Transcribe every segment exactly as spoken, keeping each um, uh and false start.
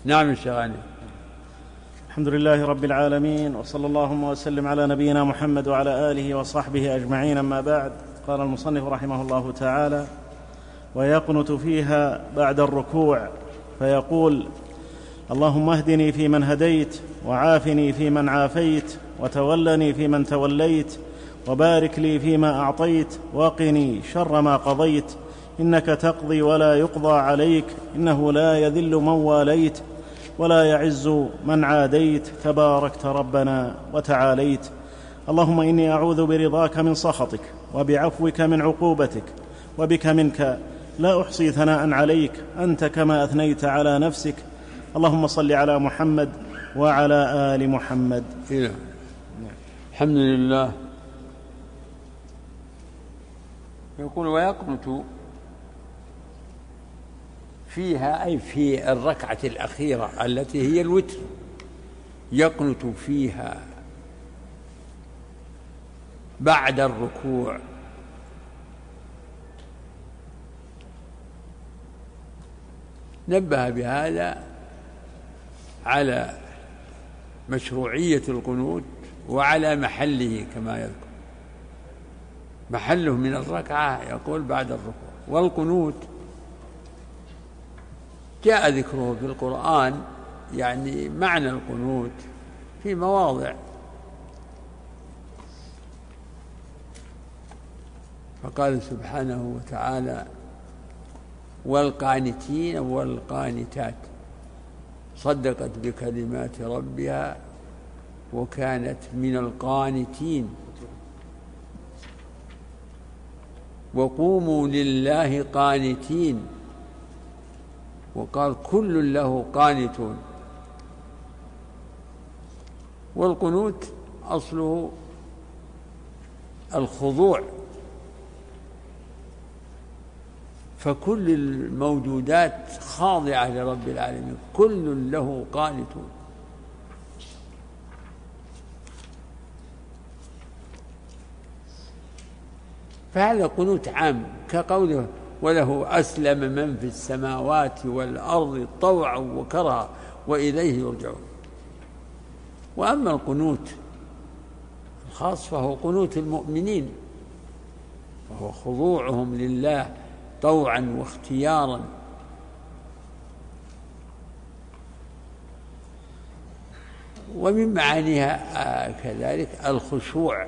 نعم الشغاني. الحمد لله رب العالمين، وصلى اللهم وسلم على نبينا محمد وعلى آله وصحبه أجمعين. أما بعد، قال المصنف رحمه الله تعالى: ويقنت فيها بعد الركوع فيقول: اللهم اهدني فيمن هديت، وعافني فيمن عافيت، وتولني فيمن توليت، وبارك لي فيما أعطيت، وقني شر ما قضيت، إنك تقضي ولا يقضى عليك، إنه لا يذل من واليت ولا يعز من عاديت، تباركت ربنا وتعاليت. اللهم إني أعوذ برضاك من سخطك، وبعفوك من عقوبتك، وبك منك، لا أحصي ثناء عليك، أنت كما أثنيت على نفسك. اللهم صل على محمد وعلى آل محمد. إله. الحمد لله. يقول: ويقنت فيها، أي في الركعة الأخيرة التي هي الوتر، يقنت فيها بعد الركوع. نبه بهذا على مشروعية القنوت وعلى محله، كما يذكر محله من الركعة، يقول بعد الركوع. والقنوت جاء ذكره في القرآن، يعني معنى القنوت في مواضع، فقال سبحانه وتعالى: والقانتين والقانتات صدقت بكلمات ربها وكانت من القانتين، وقوموا لله قانتين، وقال كل له قانتون. والقنوت أصله الخضوع، فكل الموجودات خاضعة لرب العالمين، كل له قانتون. فهذا قنوت عام، كقوله: وله أسلم من في السماوات والأرض طوعا وكرها وإليه يرجعون. وأما القنوت الخاص فهو قنوت المؤمنين، وهو خضوعهم لله طوعا واختيارا. ومن معانيها كذلك الخشوع.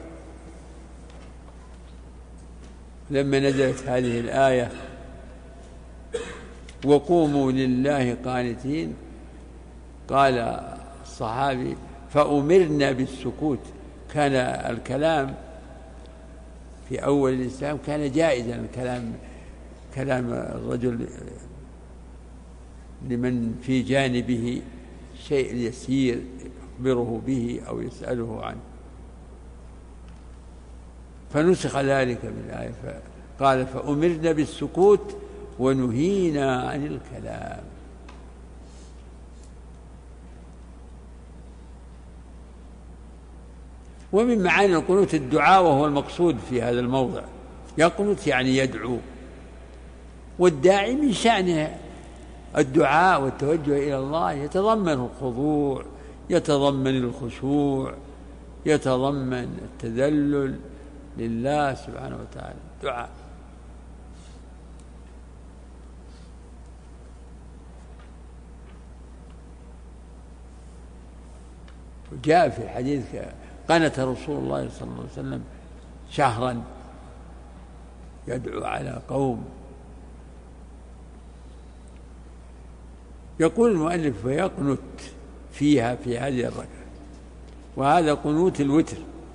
لما نزلت هذه الآية: وقوموا لله قانتين، قال الصحابي: فأمرنا بالسكوت. كان الكلام في أول الإسلام كان جائزا، الكلام كلام الرجل لمن في جانبه شيء يسير يخبره به أو يسأله عنه، فنسخ ذلك بالآية، قال: فأمرنا بالسكوت ونهينا عن الكلام. ومن معاني القنوت الدعاء، وهو المقصود في هذا الموضع. يقنت يعني يدعو، والداعي من شأنه الدعاء والتوجه إلى الله يتضمن الخضوع، يتضمن الخشوع، يتضمن التذلل لله سبحانه وتعالى. دعاء. وجاء في الحديث: قنت رسول الله صلى الله عليه وسلم شهرا يدعو على قوم. يقول المؤلف: ويقنت فيها، في هذه الركعة، وهذا قنوت الوتر.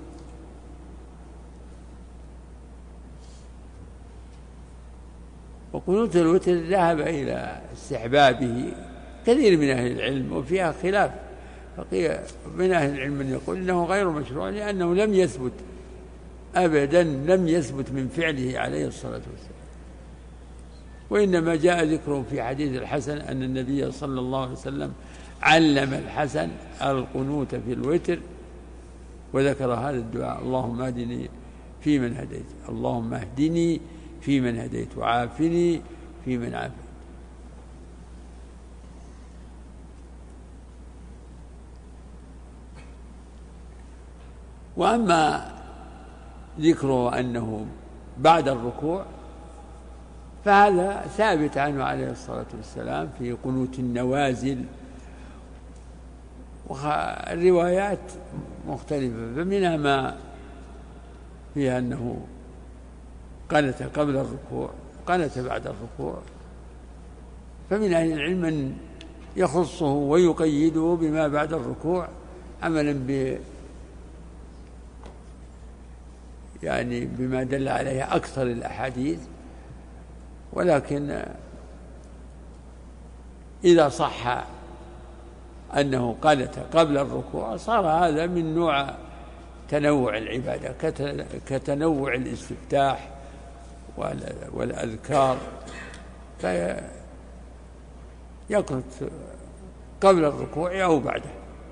وقنوت الوتر ذهب إلى استحبابه كثير من أهل العلم، وفيها خلاف. بقي من أهل العلم من يقول إنه غير مشروع، لأنه لم يثبت أبدا، لم يثبت من فعله عليه الصلاة والسلام. وإنما جاء ذكره في حديث الحسن أن النبي صلى الله عليه وسلم علم الحسن القنوت في الوتر، وذكر هذا الدعاء: اللهم اهدني فيمن هديت، اللهم اهدني فيمن هديت، وعافني فيمن عافيت. وأما ذكره أنه بعد الركوع فهذا ثابت عنه عليه الصلاة والسلام في قنوت النوازل، والروايات مختلفة، فمنها ما فيها أنه قنت قبل الركوع قنت بعد الركوع، فمن أهل العلم من يخصه ويقيده بما بعد الركوع عملا ب يعني بما دل عليه أكثر الأحاديث، ولكن إذا صح أنه قنت قبل الركوع صار هذا من نوع تنوع العبادة كتنوع الاستفتاح والأذكار، فيقنت قبل الركوع أو بعده.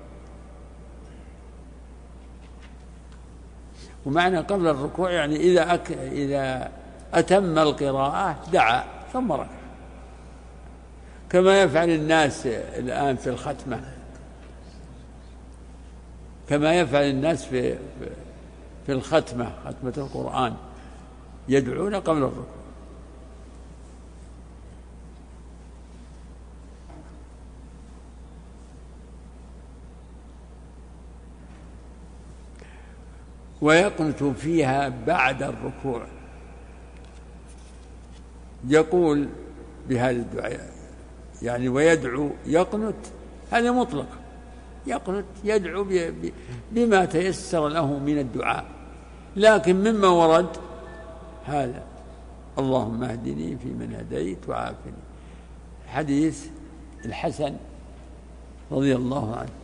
ومعنى قبل الركوع يعني إذا أك... إذا أتم القراءة دعا ثم ركع، كما يفعل الناس الآن في الختمة، كما يفعل الناس في في الختمة ختمة القرآن يدعون قبل الركوع. ويقنت فيها بعد الركوع، يقول بهذا الدعاء يعني ويدعو يقنت، هذا مطلق، يقنت يدعو بما تيسر له من الدعاء، لكن مما ورد هذا اللهم اهدني فيمن هديت وعافني، حديث الحسن رضي الله عنه.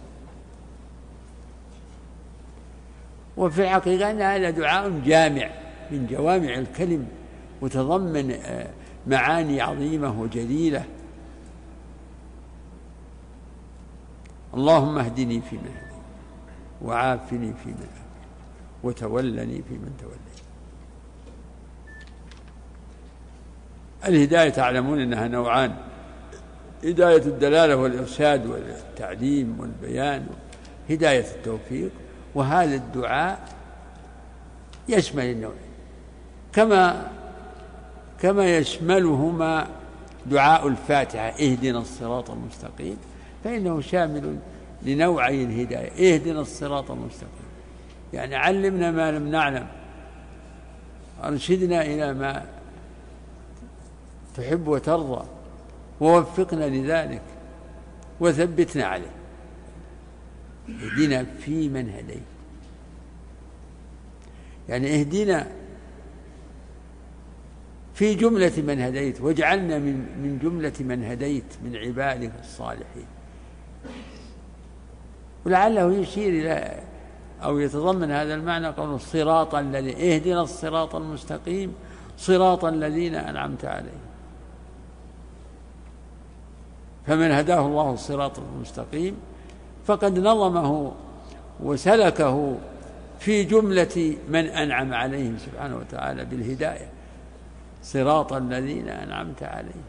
وفي الحقيقة أن هذا دعاء جامع من جوامع الكلم، وتضمن معاني عظيمة وجليلة. اللهم اهدني فيمن هديت وعافني فيمن عافيت وتولني فيمن توليت. الهداية تعلمون أنها نوعان: هداية الدلالة والإرشاد والتعليم والبيان، هداية التوفيق. وهذا الدعاء يشمل النوعين، كما كما يشملهما دعاء الفاتحة اهدنا الصراط المستقيم، فإنه شامل لنوعي الهداية، اهدنا الصراط المستقيم يعني علمنا ما لم نعلم، أرشدنا إلى ما تحب وترضى، ووفقنا لذلك وثبتنا عليه. اهدنا في من هديت، يعني اهدنا في جملة من هديت، واجعلنا من من جملة من هديت من عبادك الصالحين. ولعله يشير إلى أو يتضمن هذا المعنى قول الصراط الذي اهدنا الصراط المستقيم صراط الذين أنعمت عليهم، فمن هداه الله الصراط المستقيم فقد نظمه وسلكه في جملة من أنعم عليهم سبحانه وتعالى بالهداية، صراط الذين أنعمت عليهم.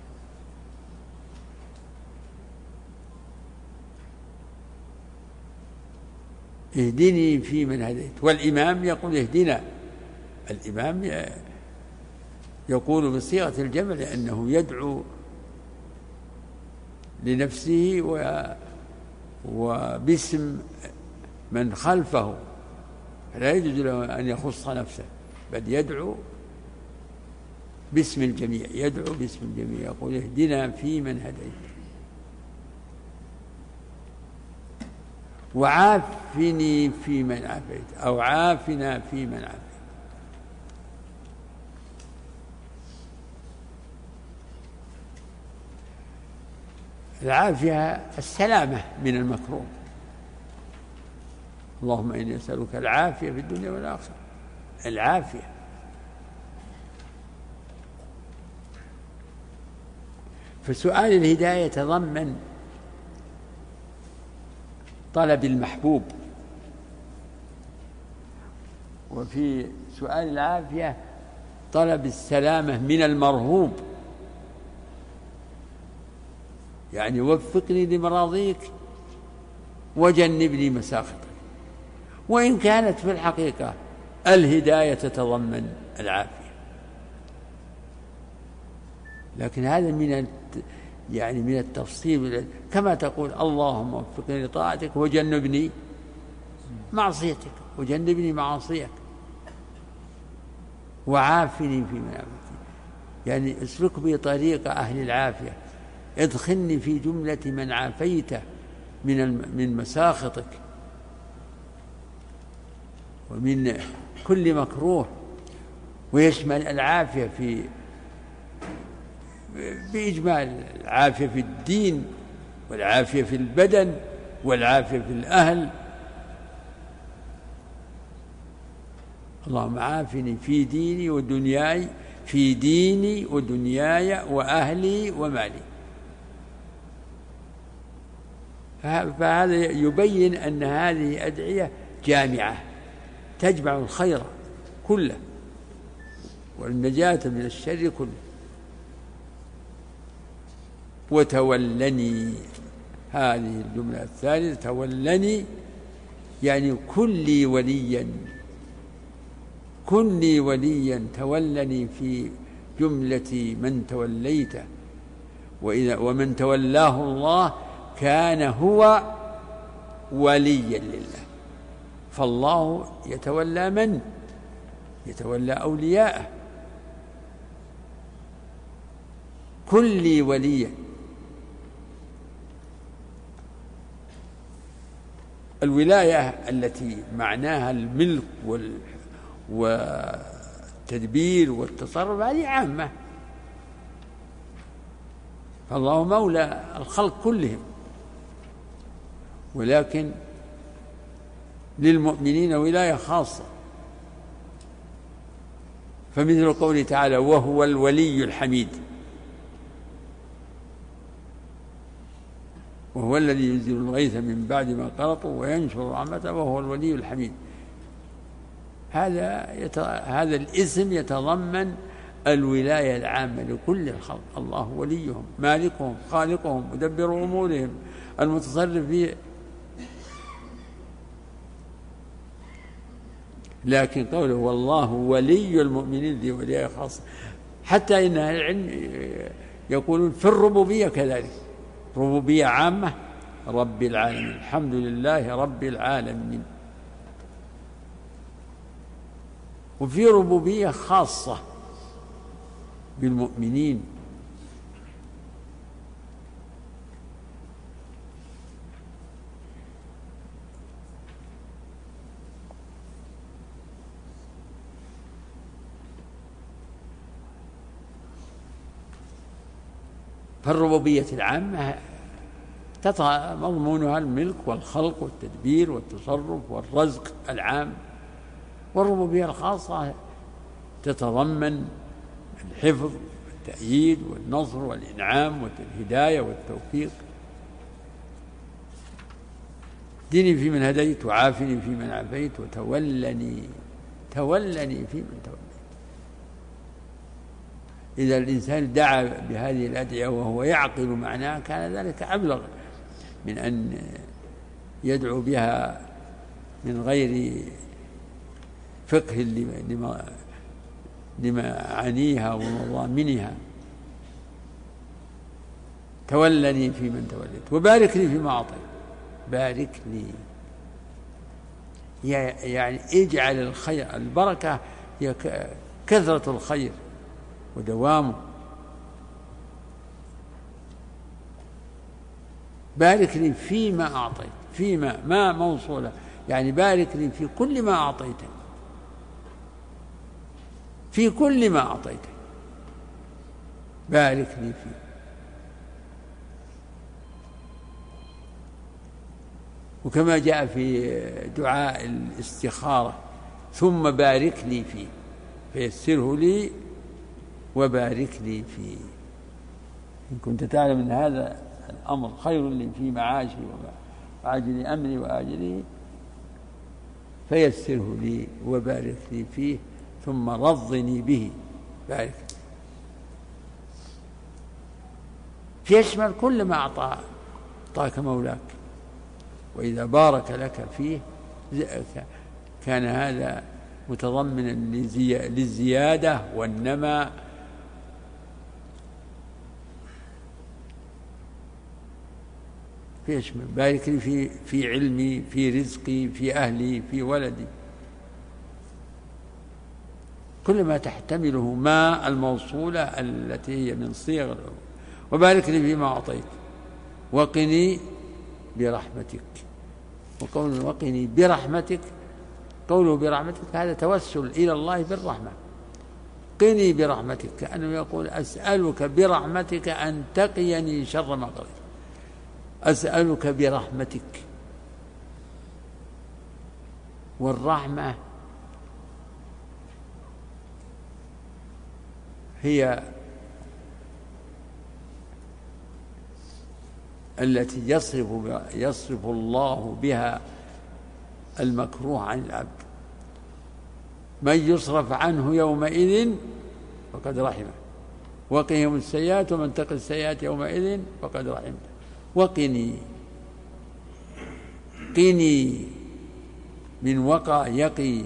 اهدني في من هديت. والإمام يقول اهدنا، الإمام يقول بصيغة الجمع لأنه يدعو لنفسه وباسم من خلفه، لا يجوز له أن يخص نفسه، بل يدعو باسم الجميع، يدعو باسم الجميع، يقول اهدنا في من هديت وعافني في من عافيت، أو عافنا في من عافيت. العافية السلامة من المكروه، اللهم إني أسألك العافية في الدنيا والآخرة، العافية. فسؤال الهداية يتضمن طلب المحبوب، وفي سؤال العافية طلب السلامة من المرهوب، يعني وفقني لمراضيك وجنبني مساخطك. وإن كانت في الحقيقة الهداية تتضمن العافية، لكن هذا من يعني من التفصيل، كما تقول اللهم وفقني لطاعتك وجنبني معصيتك وجنبني معاصيك وعافني في منافقتي، يعني اسلك بي طريق أهل العافية، ادخلني في جملة من عافيته من من مساخطك ومن كل مكروه. ويشمل العافية في بإجمال العافية في الدين والعافية في البدن والعافية في الأهل. اللهم عافني في ديني ودنياي، في ديني ودنياي وأهلي ومالي. فهذا يبين أن هذه أدعية جامعة تجمع الخير كله والنجاة من الشر كله. وتولني، هذه الجملة الثالثة، تولني يعني كن لي وليا، كن لي وليا، تولني في جملة من توليته، وإذا ومن تولاه الله كان هو وليا لله. فالله يتولى من؟ يتولى أولياءه. كن لي وليا، الولاية التي معناها الملك والتدبير والتصرف هذه عامة، فالله مولى الخلق كلهم، ولكن للمؤمنين ولاية خاصة. فمثل قوله تعالى وهو الولي الحميد، وهو الذي ينزل الغيث من بعد ما قنطوا وينشر رحمته وهو الولي الحميد. هذا يت... هذا الاسم يتضمن الولاية العامة لكل الخلق. الله وليهم، مالكهم، خالقهم، مدبر أمورهم، المتصرف فيه. لكن قوله والله ولي المؤمنين ذي ولاية خاصة، حتى إن أهل العلم يقولون في الربوبية كذلك، ربوبية عامة رب العالمين، الحمد لله رب العالمين. وفي ربوبية خاصة بالمؤمنين، فالربوبية العامة مضمونها الملك والخلق والتدبير والتصرف والرزق العام، والربوبية الخاصة تتضمن الحفظ والتأييد والنصر والإنعام والهداية والتوفيق. ديني في من هديت وعافني في من عافيت وتولني، تولني في من توليت. إذا الإنسان دعا بهذه الأدعية وهو يعقل معناها كان ذلك أبلغ من أن يدعو بها من غير فقه لما لمعانيها ومضامنها. تولني في من توليت وبارك لي فيما أعطيت. بارك لي يعني اجعل الخير، البركة هي كثرة الخير ودوامه. بارك لي فيما أعطيت، فيما ما موصولة، يعني بارك لي في كل ما أعطيتني، في كل ما أعطيتني بارك لي فيه. وكما جاء في دعاء الاستخارة ثم بارك لي فيه فيسره لي وبارك لي فيه، إن كنت تعلم أن هذا الأمر خير لي في معاشي وعاجل أمري وآجله فيسره لي وبارك لي فيه ثم رضني به. بارك يشمل كل ما أعطاك مولاك، وإذا بارك لك فيه كان هذا متضمنا للزيادة والنماء. في أشمل بارك لي في في علمي، في رزقي، في أهلي، في ولدي، كل ما تحتمله ما الموصولة التي هي من صيغ. وبارك لي فيما أعطيت وقني برحمتك. وقول وقني برحمتك، قوله برحمتك هذا توسل إلى الله بالرحمة. قني برحمتك، كأنه يقول أسألك برحمتك أن تقيني شر ما قضيت، أسألك برحمتك. والرحمة هي التي يصرف يصرف الله بها المكروه عن العبد. من يصرف عنه يومئذ فقد رحمه وقهم السيئات ومن تقي السيئات يومئذ فقد رحمه. وقني، قني من وقى يقي.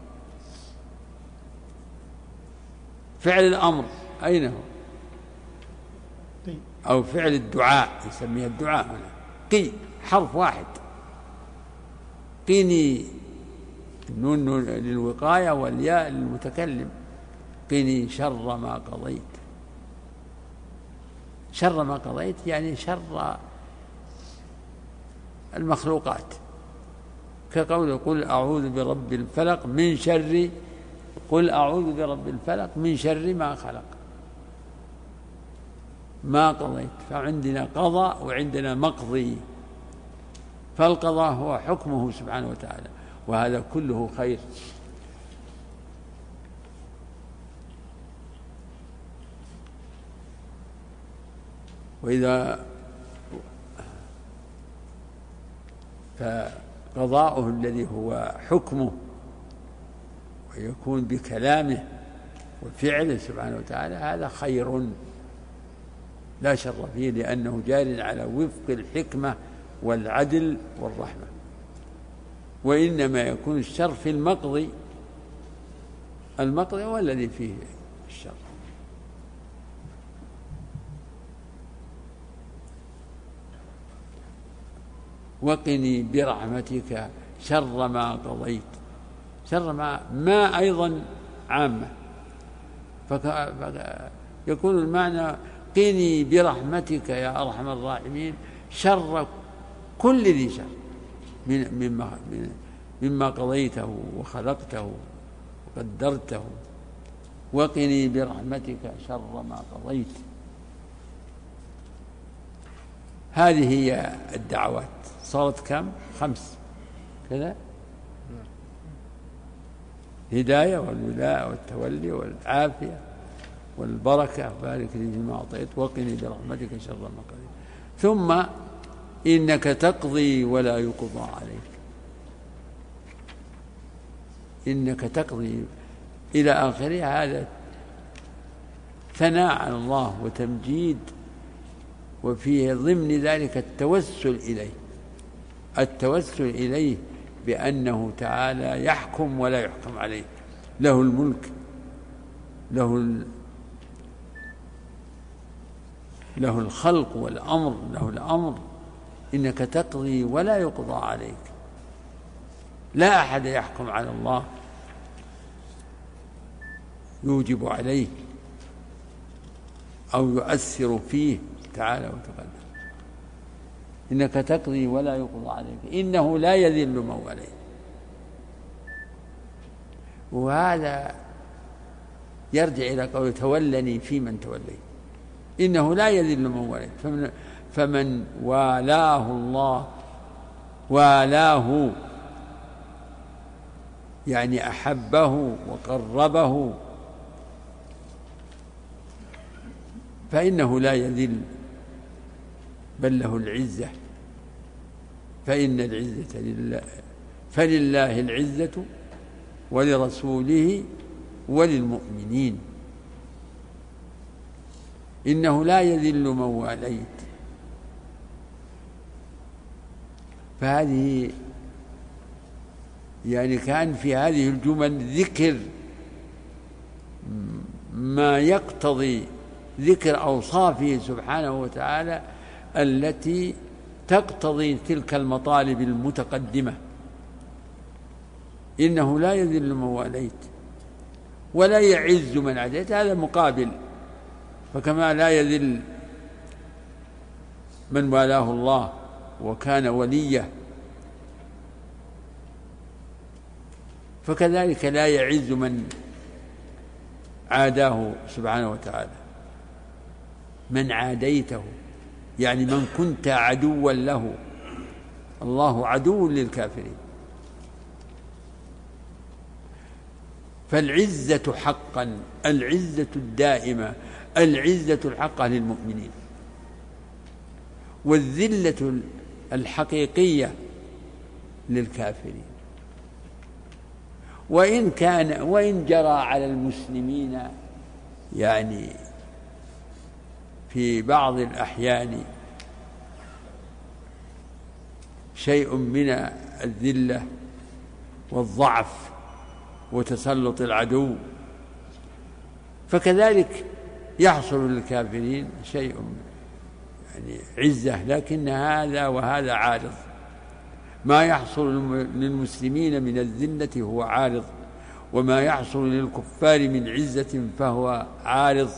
فعل الأمر أين هو؟ أو فعل الدعاء يسميها الدعاء هنا. قي حرف واحد. قني، النون للوقاية والياء للمتكلم. قني شر ما قضيت. شر ما قضيت يعني شر المخلوقات، كقول قل أعوذ برب الفلق من شر، قل أعوذ برب الفلق من شر ما خلق. ما قضيت، فعندنا قضاء وعندنا مقضي. فالقضاء هو حكمه سبحانه وتعالى، وهذا كله خير. وإذا فقضاؤه الذي هو حكمه ويكون بكلامه وفعله سبحانه وتعالى هذا خير لا شر فيه، لأنه جار على وفق الحكمة والعدل والرحمة. وإنما يكون الشر في المقضي، المقضي هو الذي فيه الشر. وقني برحمتك شر ما قضيت. شر ما ما أيضا عامة، فيكون المعنى قني برحمتك يا أرحم الراحمين شر كل ذي شر مما, مما قضيته وخلقته وقدرته. وقني برحمتك شر ما قضيت. هذه هي الدعوات. صارت كم؟ خمس كذا: الهداية والولاء والتولي والعافية والبركة. بارك لي فيما أعطيت وقني برحمتك شر ما قضيت. ثم إنك تقضي ولا يقضى عليك. إنك تقضي إلى آخره. هذا ثناء على الله وتمجيد، وفيه ضمن ذلك التوسل إليه، التوسل إليه بأنه تعالى يحكم ولا يحكم عليه، له الملك، له له الخلق والأمر، له الأمر. إنك تقضي ولا يقضى عليك. لا أحد يحكم على الله يوجب عليه أو يؤثر فيه تعالى وتقدم. إنك تقضي ولا يقضى عليك إنه لا يذل من واليت. وهذا يرجع إلى قول تولني في من توليت. إنه لا يذل من واليت. فمن, فمن والاه الله والاه يعني أحبه وقربه فإنه لا يذل بل له العزة. فإن العزة لله، فلله العزة ولرسوله وللمؤمنين. إنه لا يذل من واليت. فهذه يعني كان في هذه الجمل ذكر ما يقتضي ذكر أوصافه سبحانه وتعالى التي تقتضي تلك المطالب المتقدمة. إنه لا يذل من واليت ولا يعز من عاديت، هذا مقابل. فكما لا يذل من والاه الله وكان وليه، فكذلك لا يعز من عاداه سبحانه وتعالى. من عاديته يعني من كنت عدوا له، الله عدو للكافرين. فالعزة حقا، العزة الدائمة، العزة الحقة للمؤمنين، والذلة الحقيقية للكافرين. وإن كان وإن جرى على المسلمين يعني في بعض الأحيان شيء من الذلة والضعف وتسلط العدو، فكذلك يحصل للكافرين شيء يعني عزة، لكن هذا وهذا عارض. ما يحصل للمسلمين من الذلة هو عارض، وما يحصل للكفار من عزة فهو عارض.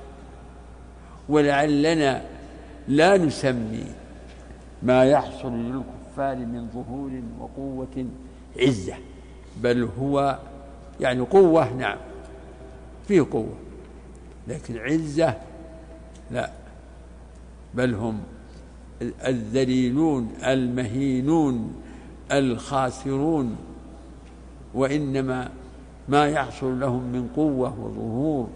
ولعلنا لا نسمي ما يحصل للكفار من ظهور وقوة عزة، بل هو يعني قوة، نعم فيه قوة، لكن عزة لا، بل هم الذليلون المهينون الخاسرون. وإنما ما يحصل لهم من قوة وظهور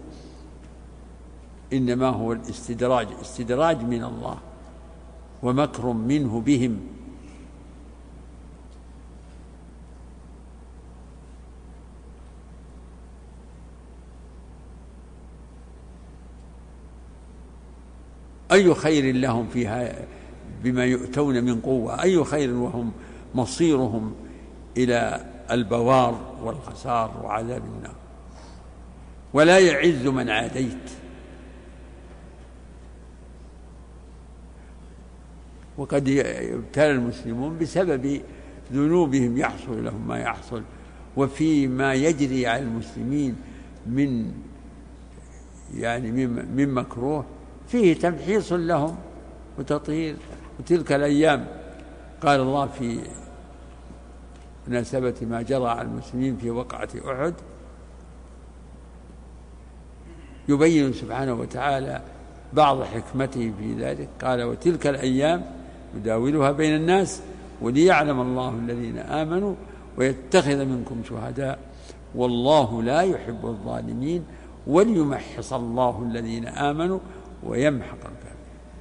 إنما هو الاستدراج، استدراج من الله ومكر منه بهم. أي خير لهم فيها بما يؤتون من قوة، أي خير وهم مصيرهم إلى البوار والخسار وعذاب النار. ولا يعز من عاديت، وقد يبتلى المسلمون بسبب ذنوبهم يحصل لهم ما يحصل، وفيما يجري على المسلمين من يعني من مكروه فيه تمحيص لهم وتطهير. وتلك الأيام قال الله في مناسبة ما جرى على المسلمين في وقعة أحد، يبين سبحانه وتعالى بعض حكمته في ذلك. قال: وتلك الأيام نداولها بين الناس وليعلم الله الذين آمنوا ويتخذ منكم شهداء والله لا يحب الظالمين وليمحص الله الذين آمنوا ويمحق الكافرين.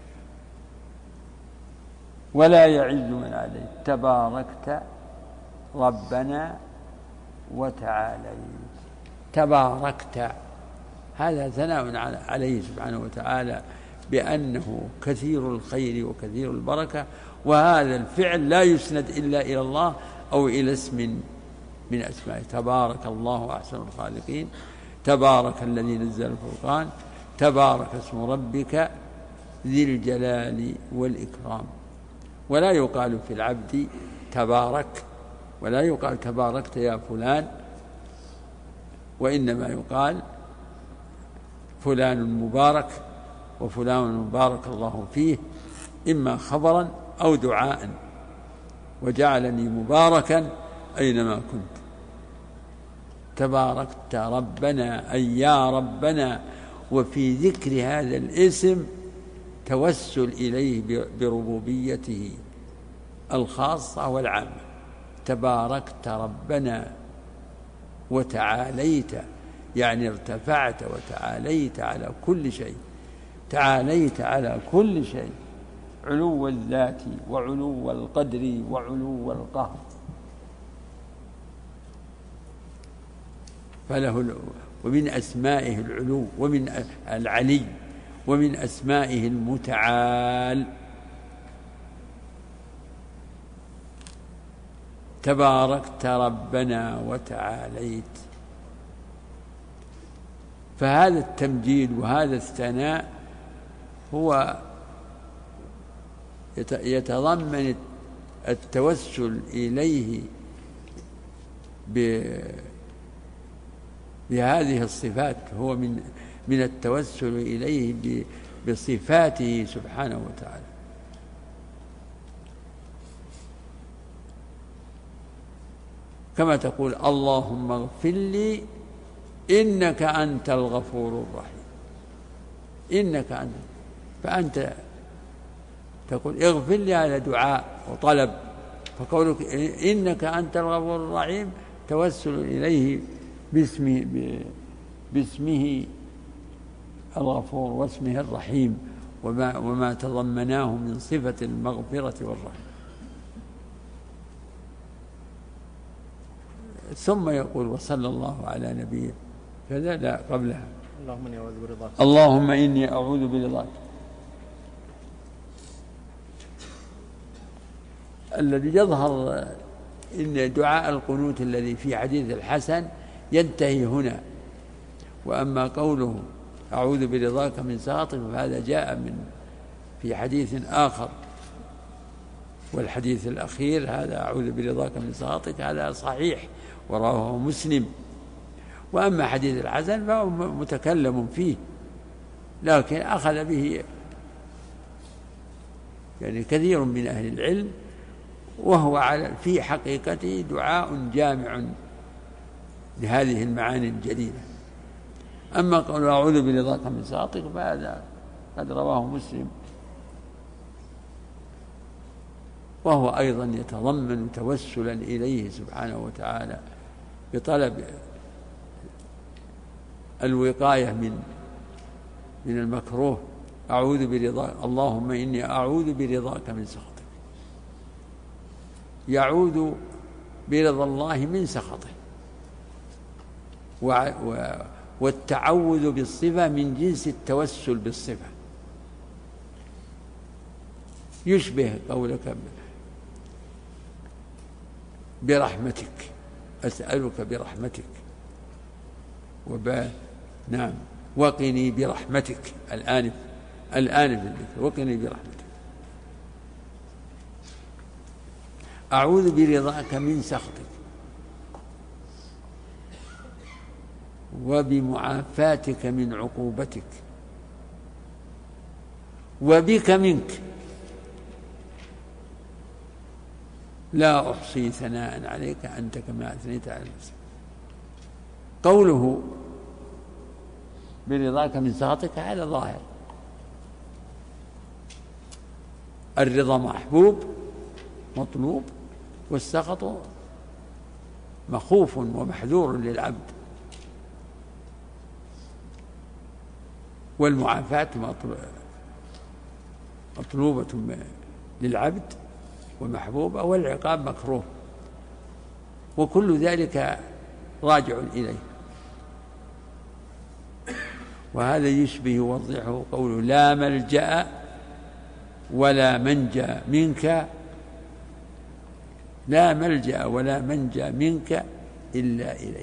ولا يعز من عليك تباركت ربنا وتعاليت. تباركت هذا ثناء عليه سبحانه وتعالى بأنه كثير الخير وكثير البركة، وهذا الفعل لا يسند إلا إلى الله أو إلى اسم من أسمائه. تبارك الله أحسن الخالقين، تبارك الذي نزل الفرقان، تبارك اسم ربك ذي الجلال والإكرام. ولا يقال في العبد تبارك، ولا يقال تباركت يا فلان، وإنما يقال فلان مبارك وفلان مبارك الله فيه، إما خبرا أو دعاء. وجعلني مباركا أينما كنت. تباركت ربنا أي يا ربنا. وفي ذكر هذا الاسم توسل إليه بربوبيته الخاصة والعامة. تباركت ربنا وتعاليت، يعني ارتفعت وتعاليت على كل شيء، تعاليت على كل شيء، علو الذات وعلو القدر وعلو القهر. فله ومن أسمائه العلو، ومن العلي، ومن أسمائه المتعال. تباركت ربنا وتعاليت. فهذا التمجيد وهذا الثناء هو يتضمن التوسل إليه بهذه الصفات، هو من من التوسل إليه بصفاته سبحانه وتعالى. كما تقول اللهم اغفر لي إنك أنت الغفور الرحيم، إنك أنت، فأنت تقول اغفر لي، هذا دعاء وطلب، فقولك إنك أنت الغفور الرحيم توسل إليه باسمه, باسمه الغفور واسمه الرحيم وما, وما تضمناه من صفة المغفرة والرحمة. ثم يقول وصلى الله على نبيه كذا، لا قبلها اللهم إني أعوذ برضاك، اللهم إني أعوذ برضاك. الذي يظهر إن دعاء القنوت الذي في حديث الحسن ينتهي هنا، وأما قوله أعوذ برضاك من سخطك فهذا جاء من في حديث آخر، والحديث الأخير هذا أعوذ برضاك من سخطك هذا صحيح ورواه مسلم. وأما حديث الحسن فهو متكلم فيه، لكن أخذ به يعني كثير من أهل العلم، وهو على في حقيقته دعاء جامع لهذه المعاني الجليلة. أما قول أعوذ برضاك من سخطك فهذا قد رواه مسلم، وهو أيضا يتضمن توسلا إليه سبحانه وتعالى بطلب الوقاية من من المكروه. أعوذ برضاك، اللهم إني أعوذ برضاك من سخطك، يعوذ برضا الله من سخطه، والتعوذ بالصفة من جنس التوسل بالصفة، يشبه قولك برحمتك، أسألك برحمتك، وب... نعم وقني برحمتك، الآن الآن في الذكر وقني برحمتك. أعوذ برضاك من سخطك وبمعافاتك من عقوبتك وبك منك لا أحصي ثناء عليك أنت كما أثنيت على نفسك. قوله برضاك من سخطك هذا ظاهر، الرضا محبوب مطلوب، والسخط مخوف ومحذور للعبد، والمعافاة مطلوبة للعبد ومحبوبة، والعقاب مكروه، وكل ذلك راجع إليه. وهذا يشبه يوضحه قوله لا ملجأ ولا منجا منك، لا ملجأ ولا منجا منك إلا إليه.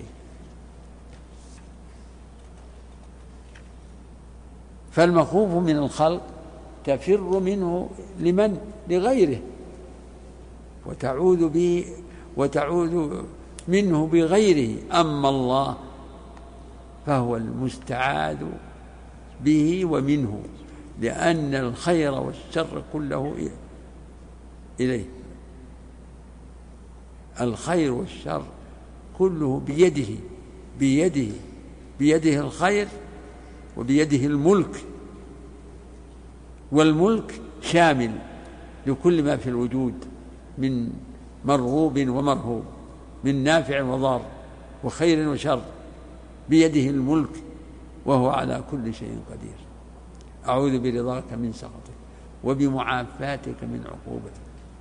فالمخوف من الخلق تفر منه لمن؟ لغيره، وتعوذ به وتعوذ منه بغيره. أما الله فهو المستعاذ به ومنه، لأن الخير والشر كله إليه، الخير والشر كله بيده بيده بيده الخير وبيده الملك، والملك شامل لكل ما في الوجود من مرغوب ومرهوب، من نافع وضار وخير وشر، بيده الملك وهو على كل شيء قدير. أعوذ برضاك من سخطك وبمعافاتك من عقوبتك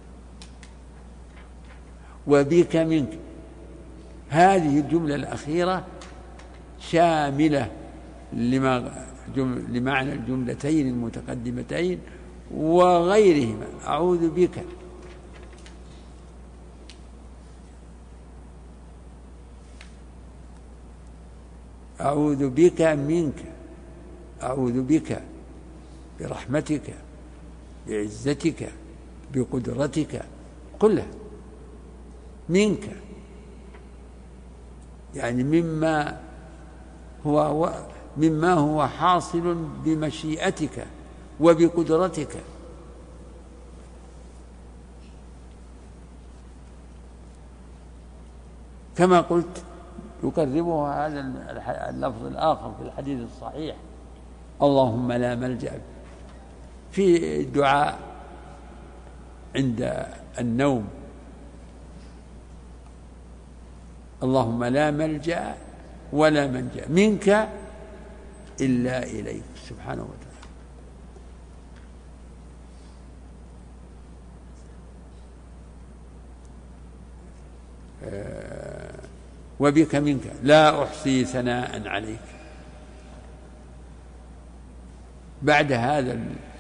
وبك منك. هذه الجملة الأخيرة شاملة لما لمعنى الجملتين المتقدمتين وغيرهما. أعوذ بك أعوذ بك منك، أعوذ بك برحمتك، بعزتك، بقدرتك، كلها منك، يعني مما هو مما هو حاصل بمشيئتك وبقدرتك. كما قلت يقربه هذا اللفظ الآخر في الحديث الصحيح: اللهم لا ملجأ، في الدعاء عند النوم: اللهم لا ملجأ ولا منجأ منك إلا إليك سبحانه وتعالى. آه وبك منك لا أحصي ثناء عليك. بعد هذا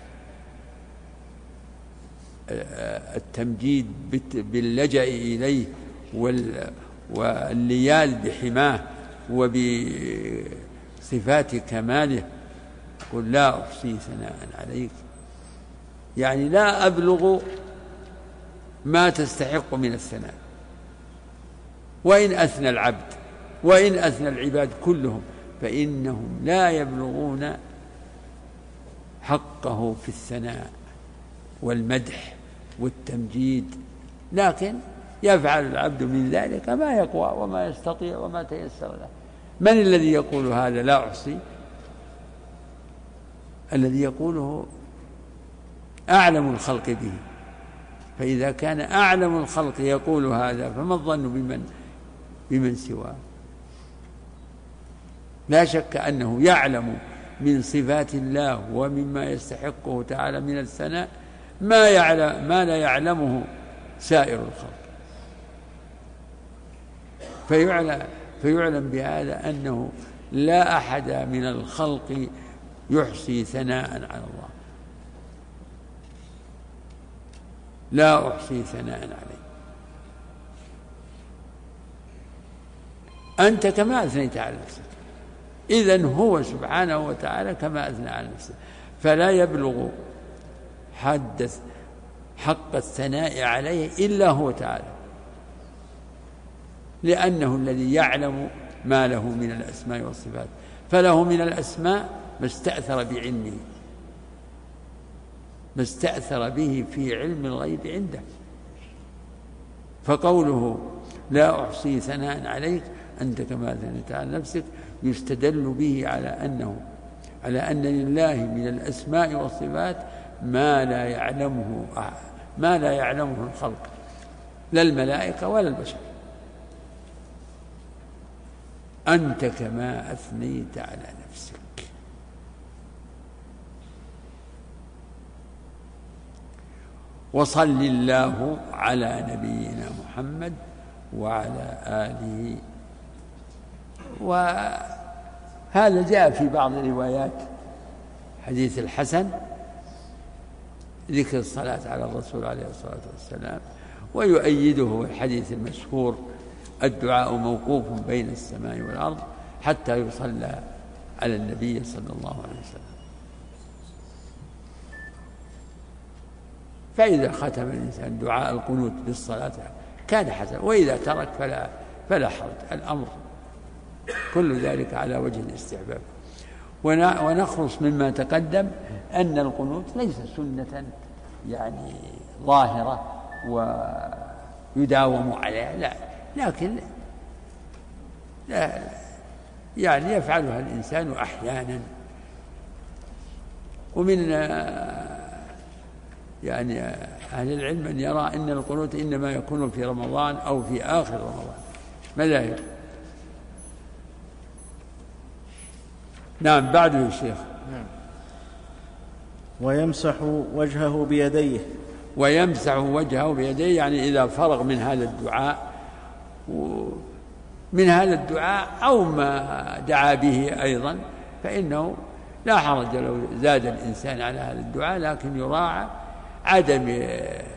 التمجيد باللجأ إليه والليال بحماه وبصفات كماله، قل لا أحصي ثناء عليك، يعني لا أبلغ ما تستحق من الثناء. وإن أثنى العبد وإن أثنى العباد كلهم فإنهم لا يبلغون حقه في الثناء والمدح والتمجيد، لكن يفعل العبد من ذلك ما يقوى وما يستطيع وما تيسر له. من الذي يقول هذا لا أحصي؟ الذي يقوله أعلم الخلق به، فإذا كان أعلم الخلق يقول هذا فما الظن بمن بمن سواه؟ لا شك أنه يعلم من صفات الله ومما يستحقه تعالى من الثناء ما يعلم ما لا يعلمه سائر الخلق، فيعلم, فيعلم بهذا أنه لا أحد من الخلق يحصي ثناء على الله. لا أحصي ثناء عليه. أنت كما أثنيت على نفسك، إذن هو سبحانه وتعالى كما أثنى على نفسه، فلا يبلغ حد حق الثناء عليه إلا هو تعالى، لأنه الذي يعلم ما له من الأسماء والصفات، فله من الأسماء ما استأثر بعلمه، ما استأثر به في علم الغيب عنده. فقوله لا أحصي ثناء عليك أنت كما أثنيت على نفسك يستدل به على أنه على أن لله من الأسماء والصفات ما لا يعلمه ما لا يعلمه الخلق، لا الملائكة ولا البشر. أنت كما أثنيت على نفسك. وصل الله على نبينا محمد وعلى آله. وهذا جاء في بعض الروايات حديث الحسن ذكر الصلاة على الرسول عليه الصلاة والسلام، ويؤيده الحديث المشهور الدعاء موقوف بين السماء والأرض حتى يصلى على النبي صلى الله عليه وسلم. فإذا ختم الإنسان دعاء القنوت بالصلاة كان حسنا، وإذا ترك فلا فلا حرج، الأمر كل ذلك على وجه الاستحباب. ونخلص مما تقدم أن القنوت ليس سنة يعني ظاهرة ويداوم عليها، لا، لكن لا يعني يفعلها الإنسان أحيانا. ومن يعني أهل العلم من يرى أن القنوت إنما يكون في رمضان أو في آخر رمضان، مذاهب. نعم، بعده يا شيخ. نعم. ويمسح وجهه بيديه. ويمسح وجهه بيديه يعني إذا فرغ من هذا الدعاء من هذا الدعاء أو ما دعا به أيضا فإنه لا حرج لو زاد الإنسان على هذا الدعاء، لكن يراعى عدم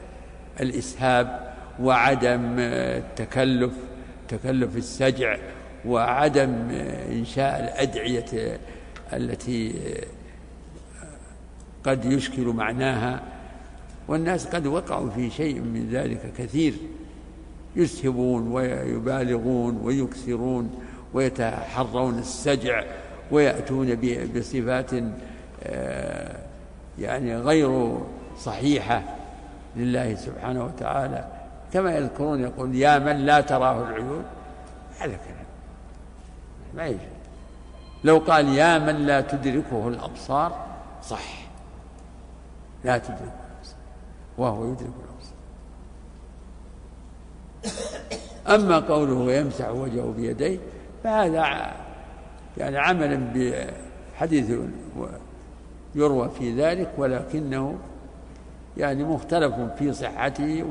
الإسهاب وعدم التكلف تكلف السجع وعدم إنشاء الأدعية التي قد يشكل معناها، والناس قد وقعوا في شيء من ذلك كثير، يسهبون ويبالغون ويكثرون ويتحرون السجع ويأتون بصفات يعني غير صحيحة لله سبحانه وتعالى، كما يذكرون يقول يا من لا تراه العيون. هذا كلام ما يجوز. لو قال يا من لا تدركه الأبصار صح، لا تدركه الأبصار وهو يدرك الأبصار. أما قوله يمسح وجهه بيديه فهذا يعني عملا بحديث يروى في ذلك، ولكنه يعني مختلف في صحته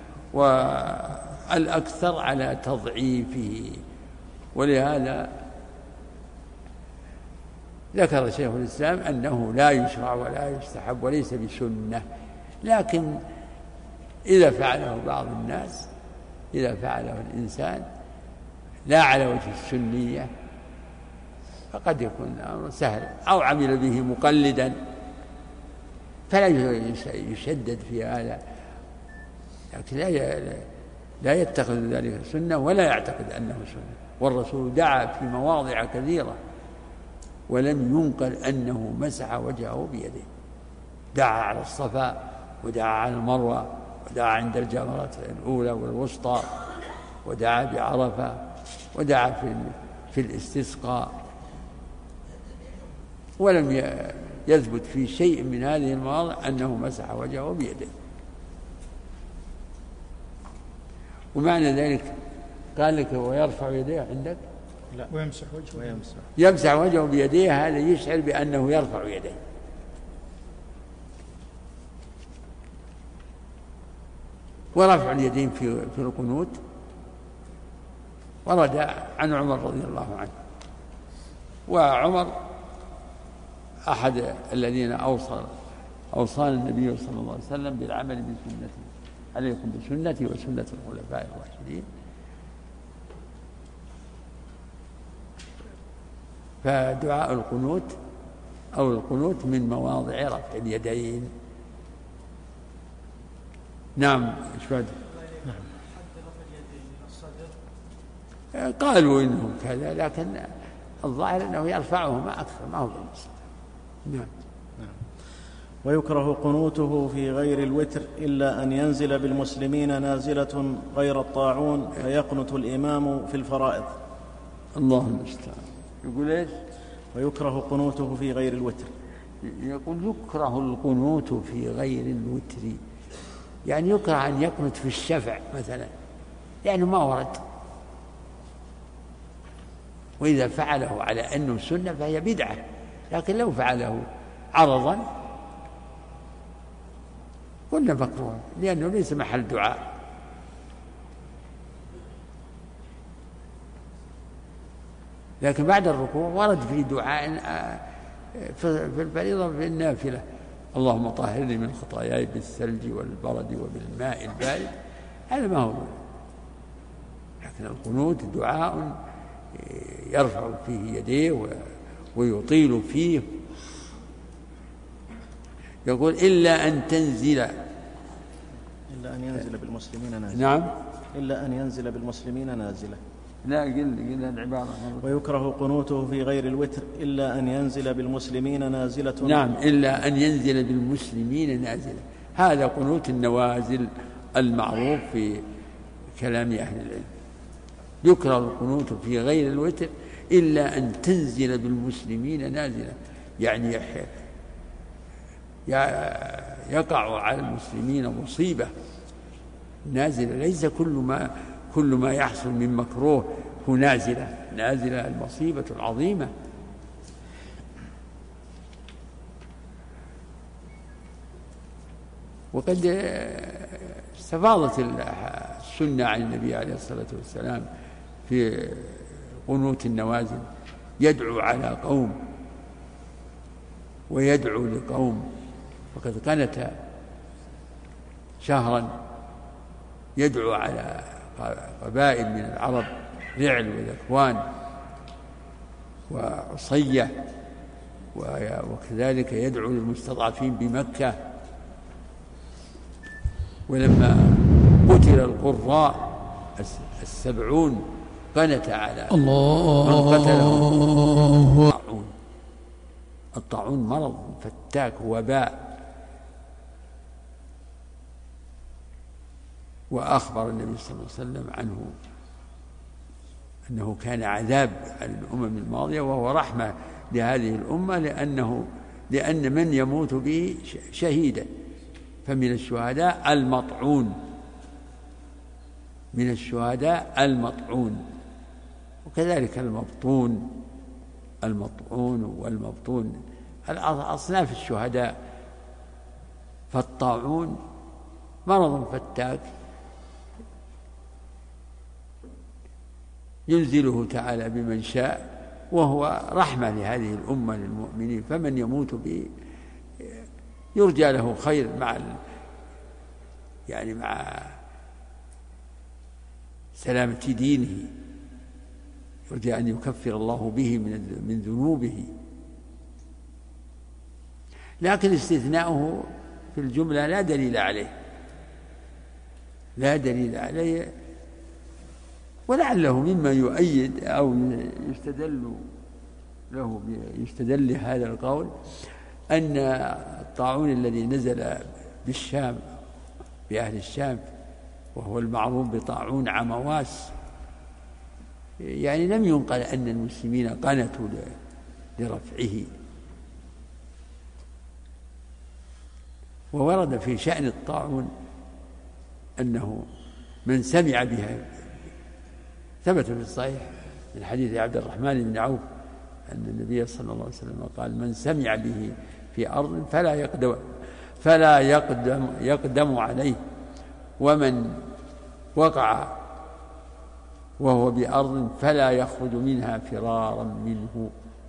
والأكثر على تضعيفه، ولهذا ذكر شيخ الإسلام أنه لا يشرع ولا يستحب وليس بسنة، لكن إذا فعله بعض الناس، إذا فعله الإنسان لا على وجه السنية فقد يكون الأمر سهل، أو عمل به مقلدا فلا يشدد في هذا، لكن لا يتخذ ذلك سنة ولا يعتقد أنه سنة. والرسول دعا في مواضع كثيرة ولم ينقل أنه مسح وجهه بيده، دعا على الصفا ودعا على المروة ودعا عند الجمرة الأولى والوسطى ودعا بعرفة ودعا في في الاستسقاء، ولم يثبت في شيء من هذه المواضع أنه مسح وجهه بيده. ومعنى ذلك قال لك ويرفع يديه عندك لا ويمسح وجهه ويمسح يمسح وجهه بيديه، هذا يشعر بأنه يرفع يديه. ورفع اليدين في في القنوت ورد عن عمر رضي الله عنه، وعمر أحد الذين أوصى أوصانا النبي صلى الله عليه وسلم بالعمل بسنته، عليكم بسنتي وسنة الخلفاء الراشدين. فدعاء القنوت أو القنوت من مواضع رفع اليدين. نعم إشفاد. نعم. قالوا إنه كذا، لكن الظاهر أنه يرفعهما أكثر، ما هو بالمصر. نعم. ويكره قنوته في غير الوتر إلا أن ينزل بالمسلمين نازلة غير الطاعون فيقنت الإمام في الفرائض. الله المستعان. يقول إيش؟ ويكره قنوته في غير الوتر. يقول يكره القنوت في غير الوتر، يعني يكره أن يقنت في الشفع مثلا، يعني ما ورد، وإذا فعله على أنه سنة فهي بدعة، لكن لو فعله عرضا قلنا مكروه لأنه ليس محل دعاء. لكن بعد الركوع ورد في دعاء في الفريضة في النافلة اللهم طهرني من خطاياي بالثلج والبرد وبالماء البارد، هذا ما هو. لكن القنوت دعاء يرفع فيه يديه ويطيل فيه. يقول إلا أن تنزل إلا أن ينزل بالمسلمين نازلة. نعم إلا أن ينزل بالمسلمين نازلة. لا قل قل العبارة. ويكره قنوته في غير الوتر إلا أن ينزل بالمسلمين نازلة. نعم إلا أن ينزل بالمسلمين نازلة، هذا قنوت النوازل المعروف في كلام أهل العلم. يكره القنوت في غير الوتر إلا أن تنزل بالمسلمين نازلة، يعني يقع على المسلمين مصيبة نازلة، ليس كل ما كل ما يحصل من مكروه هو نازلة، نازلة المصيبة العظيمة. وقد استفاضت السنة عن النبي عليه الصلاة والسلام في قنوت النوازل، يدعو على قوم ويدعو لقوم، وقد قنت شهرا يدعو على قبائل من العرب رعل وذكوان وعصية، وكذلك يدعو للمستضعفين بمكة. ولما قتل القراء السبعون قنت على من قتلهم. الطاعون الطاعون مرض فتاك وباء، وأخبر النبي صلى الله عليه وسلم عنه أنه كان عذاب على الأمم الماضية وهو رحمة لهذه الأمة، لأنه لأن من يموت به شهيدا. فمن الشهداء المطعون، من الشهداء المطعون، وكذلك المبطون، المطعون والمبطون أصناف الشهداء. فالطاعون مرض فتاك ينزله تعالى بمن شاء، وهو رحمة لهذه الأمة للمؤمنين. فمن يموت به يرجى له خير مع يعني مع سلامة دينه، يرجى أن يكفر الله به من ذنوبه. لكن استثناؤه في الجملة لا دليل عليه، لا دليل عليه، ولعله مما يؤيد أو يستدل له يستدل لهذا القول أن الطاعون الذي نزل بالشام بأهل الشام، وهو المعروف بطاعون عمواس، يعني لم ينقل أن المسلمين قنتوا لرفعه. وورد في شأن الطاعون أنه من سمع بها، ثبت في الصحيح من حديث عبد الرحمن بن عوف أن النبي صلى الله عليه وسلم قال: من سمع به في أرض فلا يقدم فلا يقدم يقدم عليه، ومن وقع وهو بأرض فلا يخرج منها فرارا منه.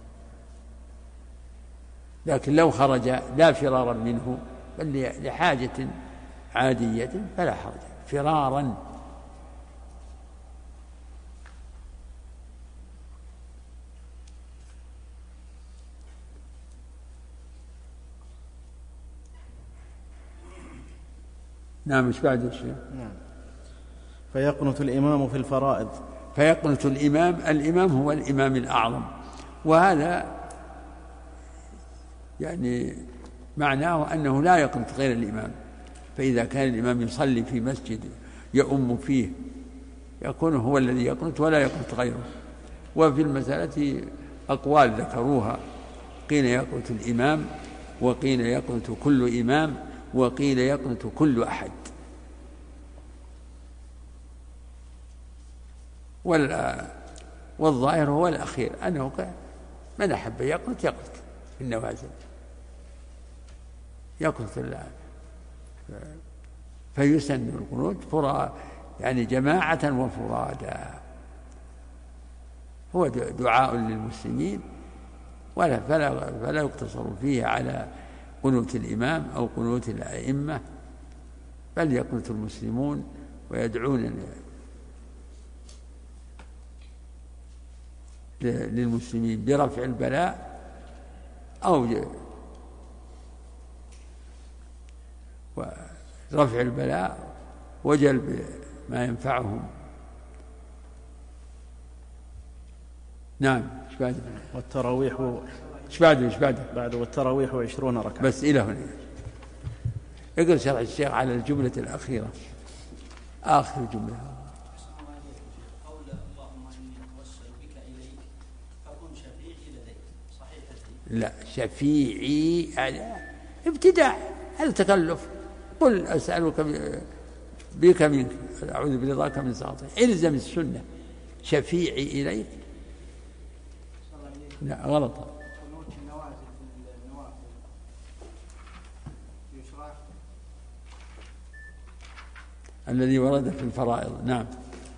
لكن لو خرج لا فرارا منه بل لحاجة عادية فلا حرج. فرارا نعم. مش بعد الشيء نعم. فيقنت الإمام في الفرائض. فيقنت الإمام الإمام هو الإمام الأعظم، وهذا يعني معناه أنه لا يقنت غير الإمام. فإذا كان الإمام يصلي في مسجد يؤم فيه يكون هو الذي يقنت ولا يقنت غيره. وفي المسألة أقوال ذكروها، قيل يقنت الإمام، وقيل يقنت كل إمام، وقيل يقنت كل أحد. والظاهر هو الأخير، أنه من أحب يقنت يقنت في النوازل يقنت الله. فيسن القنوت فرا يعني جماعة وفرادا، هو دعاء للمسلمين، ولا فلا, فلا يقتصر فيه على قنوت الإمام أو قنوت الأئمة، بل يقنت المسلمون ويدعون للمسلمين برفع البلاء أو رفع البلاء وجلب ما ينفعهم. نعم. ايش بعد؟ والتراويح و... ايش بعد ايش بعد بعد والتراويح وعشرون ركعة. بس إلى هنا. اقرأ شرح الشيخ على الجملة الأخيرة، آخر جملة. قول اللهم إني أتوسل بك إليك فكن شفيعي لديك، صحيح هذه؟ لا، شفيعي ابتداع، هذا تكلف. قل أسألك بك منك، أعوذ برضاك من سخطك. إلزم السنة. شفيعي إليك لا غلط. الذي ورد في الفرائض. نعم.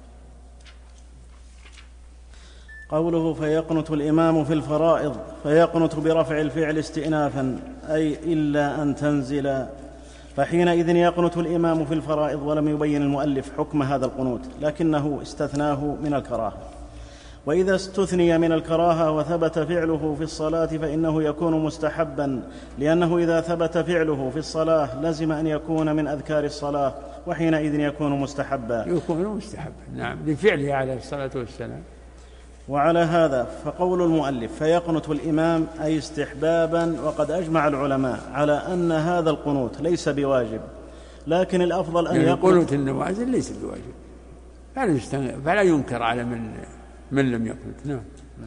قوله فيقنت الإمام في الفرائض، فيقنت برفع الفعل استئنافا، أي إلا أن تنزل، فحينئذ يقنت الإمام في الفرائض. ولم يبين المؤلف حكم هذا القنوت، لكنه استثناه من الكراهة. وإذا استثني من الكراهة وثبت فعله في الصلاة فإنه يكون مستحبا، لأنه إذا ثبت فعله في الصلاة لزم أن يكون من أذكار الصلاة، وحينئذ يكون مستحبا. يكون مستحبا، نعم، لفعله عليه الصلاة والسلام. وعلى هذا فقول المؤلف فيقنت الإمام أي استحبابا، وقد أجمع العلماء على أن هذا القنوت ليس بواجب، لكن الأفضل أن يعني يقنت قنوت النوازل ليس بواجب، فلا, فلا ينكر على من من لم يقنت. نعم.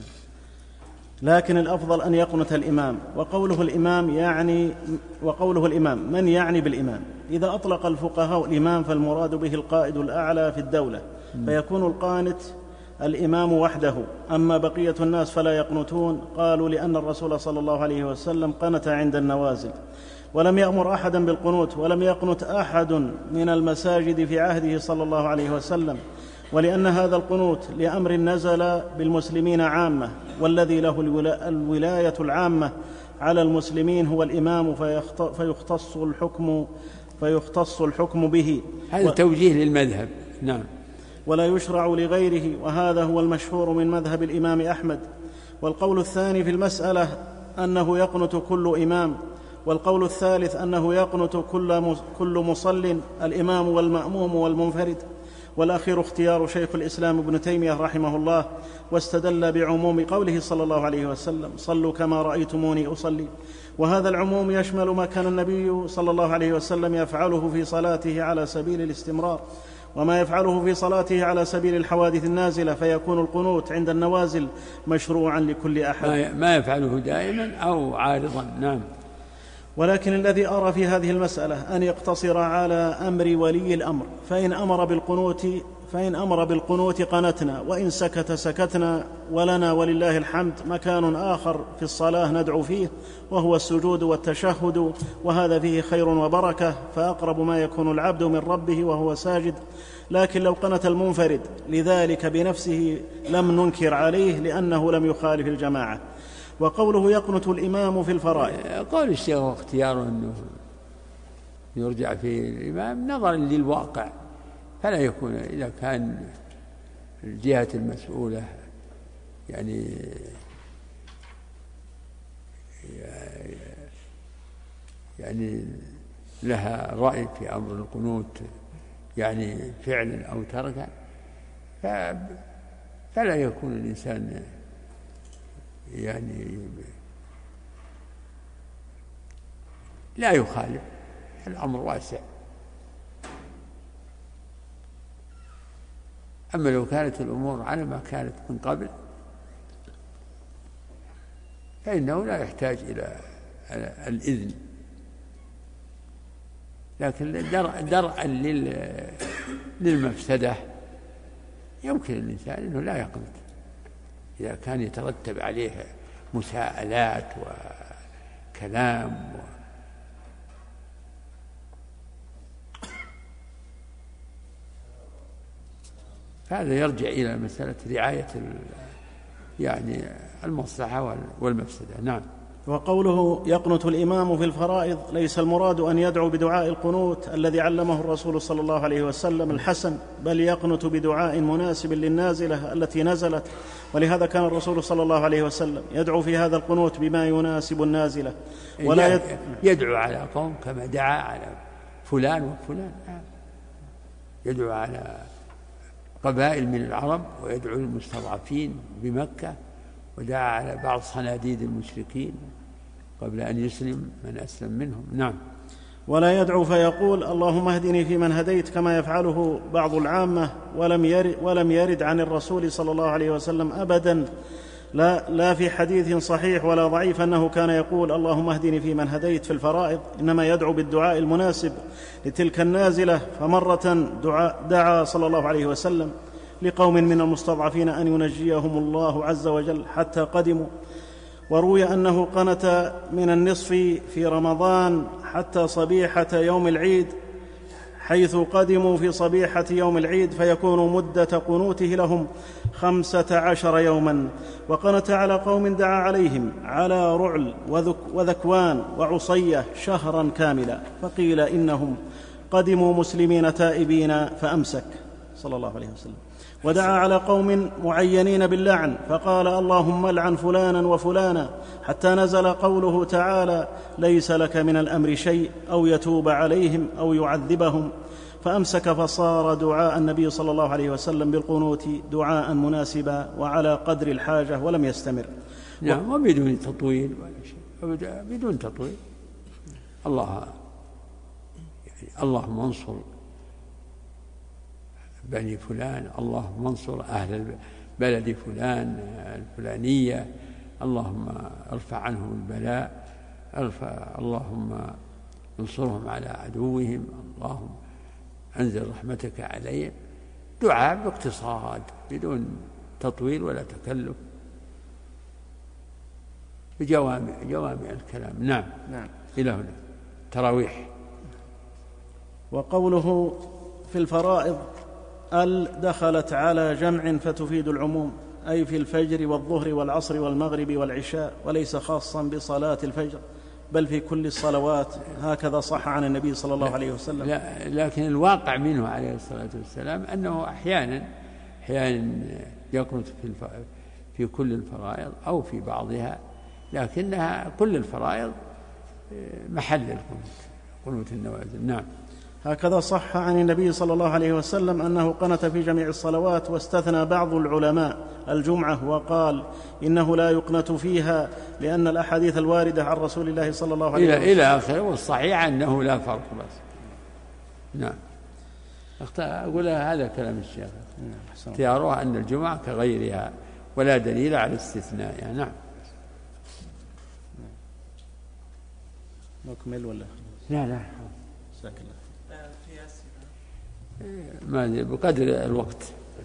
لكن الأفضل أن يقنت الإمام. وقوله الإمام يعني وقوله الإمام من يعني بالإمام؟ إذا أطلق الفقهاء الإمام فالمراد به القائد الأعلى في الدولة، فيكون القانت الإمام وحده، أما بقية الناس فلا يقنتون. قالوا لأن الرسول صلى الله عليه وسلم قنت عند النوازل ولم يأمر أحدا بالقنوت، ولم يقنت أحد من المساجد في عهده صلى الله عليه وسلم، ولأن هذا القنوت لأمر نزل بالمسلمين عامة، والذي له الولاية العامة على المسلمين هو الإمام، فيختص الحكم فيختص الحكم به. هذا و... توجيه للمذهب. نعم. ولا يشرع لغيره، وهذا هو المشهور من مذهب الإمام أحمد. والقول الثاني في المسألة أنه يقنت كل إمام، والقول الثالث أنه يقنت كل مصل، الإمام والمأموم والمنفرد. والأخير اختيار شيخ الإسلام ابن تيمية رحمه الله، واستدل بعموم قوله صلى الله عليه وسلم صلوا كما رأيتموني أصلي، وهذا العموم يشمل ما كان النبي صلى الله عليه وسلم يفعله في صلاته على سبيل الاستمرار، وما يفعله في صلاته على سبيل الحوادث النازلة، فيكون القنوت عند النوازل مشروعا لكل أحد ما يفعله دائما أو عارضا. نعم. ولكن الذي أرى في هذه المسألة أن يقتصر على أمر ولي الأمر، فإن أمر بالقنوت فإن أمر بالقنوت قنتنا، وإن سكت سكتنا، ولنا ولله الحمد مكان آخر في الصلاة ندعو فيه، وهو السجود والتشهد، وهذا فيه خير وبركة، فأقرب ما يكون العبد من ربه وهو ساجد. لكن لو قنت المنفرد لذلك بنفسه لم ننكر عليه، لأنه لم يخالف الجماعة. وقوله يقنت الإمام في الفرائض، قول الشيخ اختياره أنه يرجع في الإمام نظرا للواقع، فلا يكون إذا كان الجهة المسؤولة يعني يعني لها رأي في أمر القنوت يعني فعلا أو تركا، فلا يكون الإنسان يعني لا يخالف، الأمر واسع. أما لو كانت الأمور على ما كانت من قبل فإنه لا يحتاج إلى الإذن، لكن درءا للمفسدة يمكن الإنسان أنه لا يقنط إذا كان يترتب عليه مساءلات وكلام و... هذا يرجع إلى مسألة رعاية يعني المصلحة والمفسدة. نعم. وقوله يقنت الإمام في الفرائض ليس المراد أن يدعو بدعاء القنوت الذي علمه الرسول صلى الله عليه وسلم الحسن، بل يقنت بدعاء مناسب للنازلة التي نزلت، ولهذا كان الرسول صلى الله عليه وسلم يدعو في هذا القنوت بما يناسب النازلة، ولا يد... يدعو على قوم كما دعا على فلان وفلان. يدعو على قبائل من العرب، ويدعو المستضعفين بمكة، ودعا على بعض صناديد المشركين قبل أن يسلم من أسلم منهم. نعم. ولا يدعو فيقول اللهم اهدني فيمن هديت كما يفعله بعض العامة، ولم يرد, ولم يرد عن الرسول صلى الله عليه وسلم أبدا لا, لا في حديث صحيح ولا ضعيف أنه كان يقول اللهم اهدني فيمن هديت في الفرائض، إنما يدعو بالدعاء المناسب لتلك النازلة. فمرة دعا, دعا صلى الله عليه وسلم لقوم من المستضعفين أن ينجيهم الله عز وجل حتى قدموا، وروي أنه قنت من النصف في رمضان حتى صبيحة يوم العيد، حيث قدموا في صبيحة يوم العيد، فيكون مدة قنوته لهم خمسة عشر يوما. وقنت على قوم دعا عليهم على رعل وذكوان وعصية شهرا كاملا، فقيل إنهم قدموا مسلمين تائبين فأمسك. صلى الله عليه وسلم، ودعا على قوم معينين باللعن فقال اللهم العن فلانا وفلانا، حتى نزل قوله تعالى ليس لك من الأمر شيء أو يتوب عليهم أو يعذبهم، فأمسك، فصار دعاء النبي صلى الله عليه وسلم بالقنوت دعاء مناسبا وعلى قدر الحاجة ولم يستمر. نعم، وبدون تطويل ولا شيء، بدون تطويل. الله يعني اللهم انصر بني فلان، اللهم انصر أهل بلد فلان الفلانية، اللهم ارفع عنهم البلاء، ارفع اللهم انصرهم على عدوهم، اللهم أنزل رحمتك عليهم. دعاء باقتصاد بدون تطويل ولا تكلف، بجوامع جوامع الكلام. نعم. نعم. إلى هنا تراويح. وقوله في الفرائض ال دخلت على جمع فتفيد العموم، أي في الفجر والظهر والعصر والمغرب والعشاء، وليس خاصا بصلاة الفجر بل في كل الصلوات، هكذا صح عن النبي صلى الله عليه وسلم. لا، لكن الواقع منه عليه الصلاة والسلام أنه أحيانا أحيانا يقنط في الف... في كل الفرائض أو في بعضها، لكنها كل الفرائض محل القنوت، قنوت النوازل. نعم. هكذا صح عن النبي صلى الله عليه وسلم أنه قنت في جميع الصلوات، واستثنى بعض العلماء الجمعة وقال إنه لا يقنت فيها لأن الأحاديث الواردة عن رسول الله صلى الله عليه وسلم إلى آخره. والصحيح أنه لا فرق بس. نعم. أقول هذا كلام الشيخ، اختياره أن الجمعة كغيرها ولا دليل على استثنائها. نعم. نكمل ولا؟ لا لا ساك الله. ما بقدر الوقت.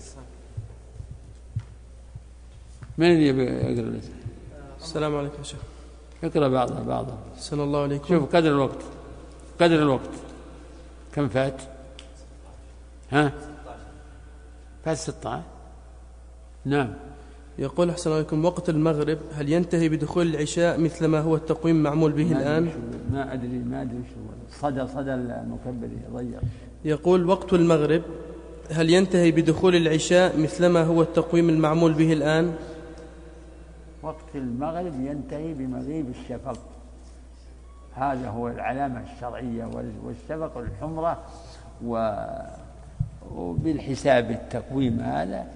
من يبي يقرأ؟ السلام عليكم يا شيخ. اقرأ بعضها بعضها. صلى الله عليكم. شوف قدر الوقت، قدر الوقت كم فات؟ ها؟ فات ستة عشر. نعم. يقول أحسن عليكم، وقت المغرب هل ينتهي بدخول العشاء مثل ما هو التقويم معمول به ما الآن؟ ما أدري ما أدري شو صدى صدى المكبر يضيع. يقول وقت المغرب هل ينتهي بدخول العشاء مثل ما هو التقويم المعمول به الآن؟ وقت المغرب ينتهي بمغيب الشفق، هذا هو العلامة الشرعية، والشفق الحمرة، وبالحساب التقويم هذا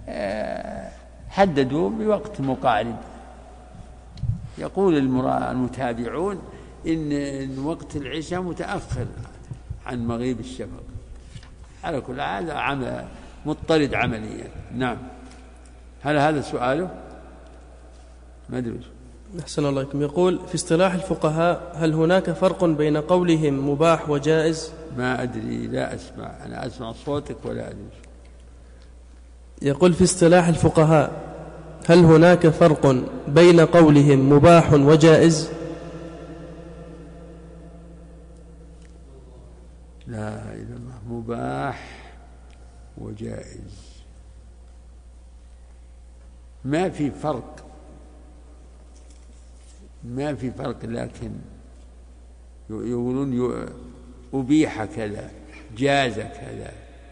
حددوا بوقت مقارب. يقول المتابعون إن وقت العشاء متأخر عن مغيب الشفق. على كل حال عمل مضطرد عمليا. نعم. هل هذا سؤاله؟ ما أدري. أحسن الله عليكم. يقول في اصطلاح الفقهاء هل هناك فرق بين قولهم مباح وجائز؟ ما أدري، لا أسمع، أنا أسمع صوتك ولا أدري. يقول في اصطلاح الفقهاء هل هناك فرق بين قولهم مباح وجائز؟ لا إله إلا الله. مباح وجائز ما في فرق، ما في فرق، لكن يقولون أبيح كذا، جاز كذا.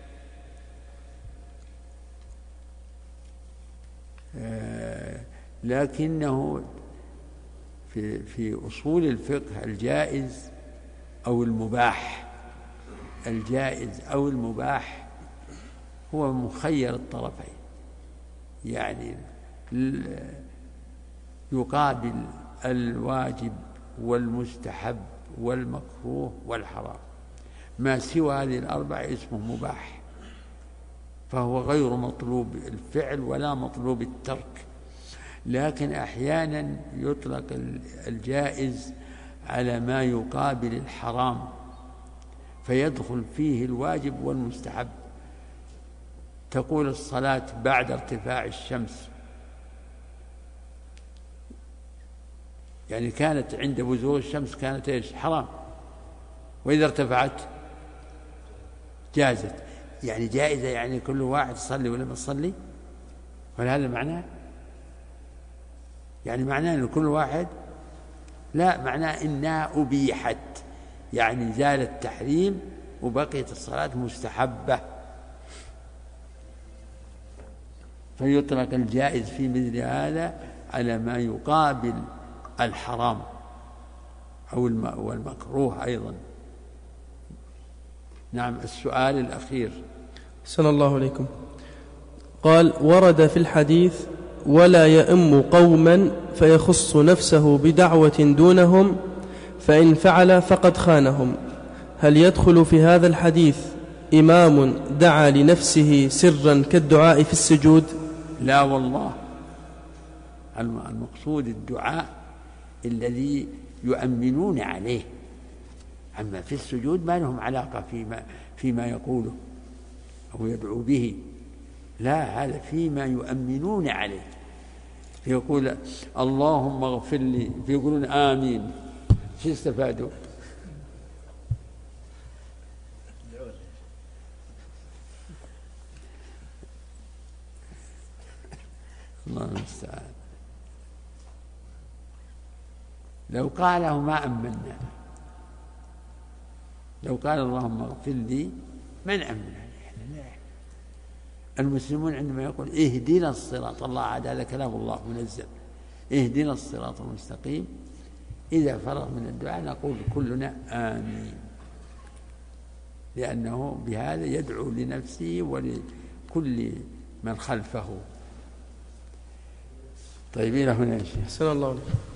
آه لكنه في في أصول الفقه الجائز أو المباح، الجائز أو المباح هو مخير الطرفين، يعني يقابل الواجب والمستحب والمكروه والحرام. ما سوى هذه الأربعة اسمه مباح، فهو غير مطلوب الفعل ولا مطلوب الترك. لكن أحيانا يطلق الجائز على ما يقابل الحرام فيدخل فيه الواجب والمستحب. تقول الصلاة بعد ارتفاع الشمس، يعني كانت عند بزوغ الشمس كانت ايش؟ حرام، وإذا ارتفعت جازت. يعني جائزة، يعني كل واحد يصلي ولا ما يصلي، ولا هذا معناه؟ يعني معناه أن كل واحد، لا، معناه إنها أبيحت، يعني زال التحريم وبقيت الصلاة مستحبة. فيطلق الجائز في مثل هذا على ما يقابل الحرام أو المكروه أيضا. نعم. السؤال الأخير. أحسن الله عليكم. قال: ورد في الحديث: ولا يئم قوما فيخص نفسه بدعوة دونهم فإن فعل فقد خانهم. هل يدخل في هذا الحديث إمام دعا لنفسه سرا كالدعاء في السجود؟ لا والله، المقصود الدعاء الذي يؤمنون عليه، أما في السجود ما لهم علاقة فيما, فيما يقوله أو يدعو به، لا، هذا فيما يؤمنون عليه. فيقول اللهم اغفر لي، فيقولون آمين، شو استفادوا؟ الله المستعان. لو قاله ما أمنا، لو قال اللهم اغفر لي من أمنا. المسلمون عندما يقول اهدنا الصراط، الله عاد هذا كلام الله منزل، اهدنا الصراط المستقيم، إذا فرغ من الدعاء نقول كلنا آمين، لأنه بهذا يدعو لنفسه ولكل من خلفه. طيب إلى هنا يا شيخ. أحسن الله عليك.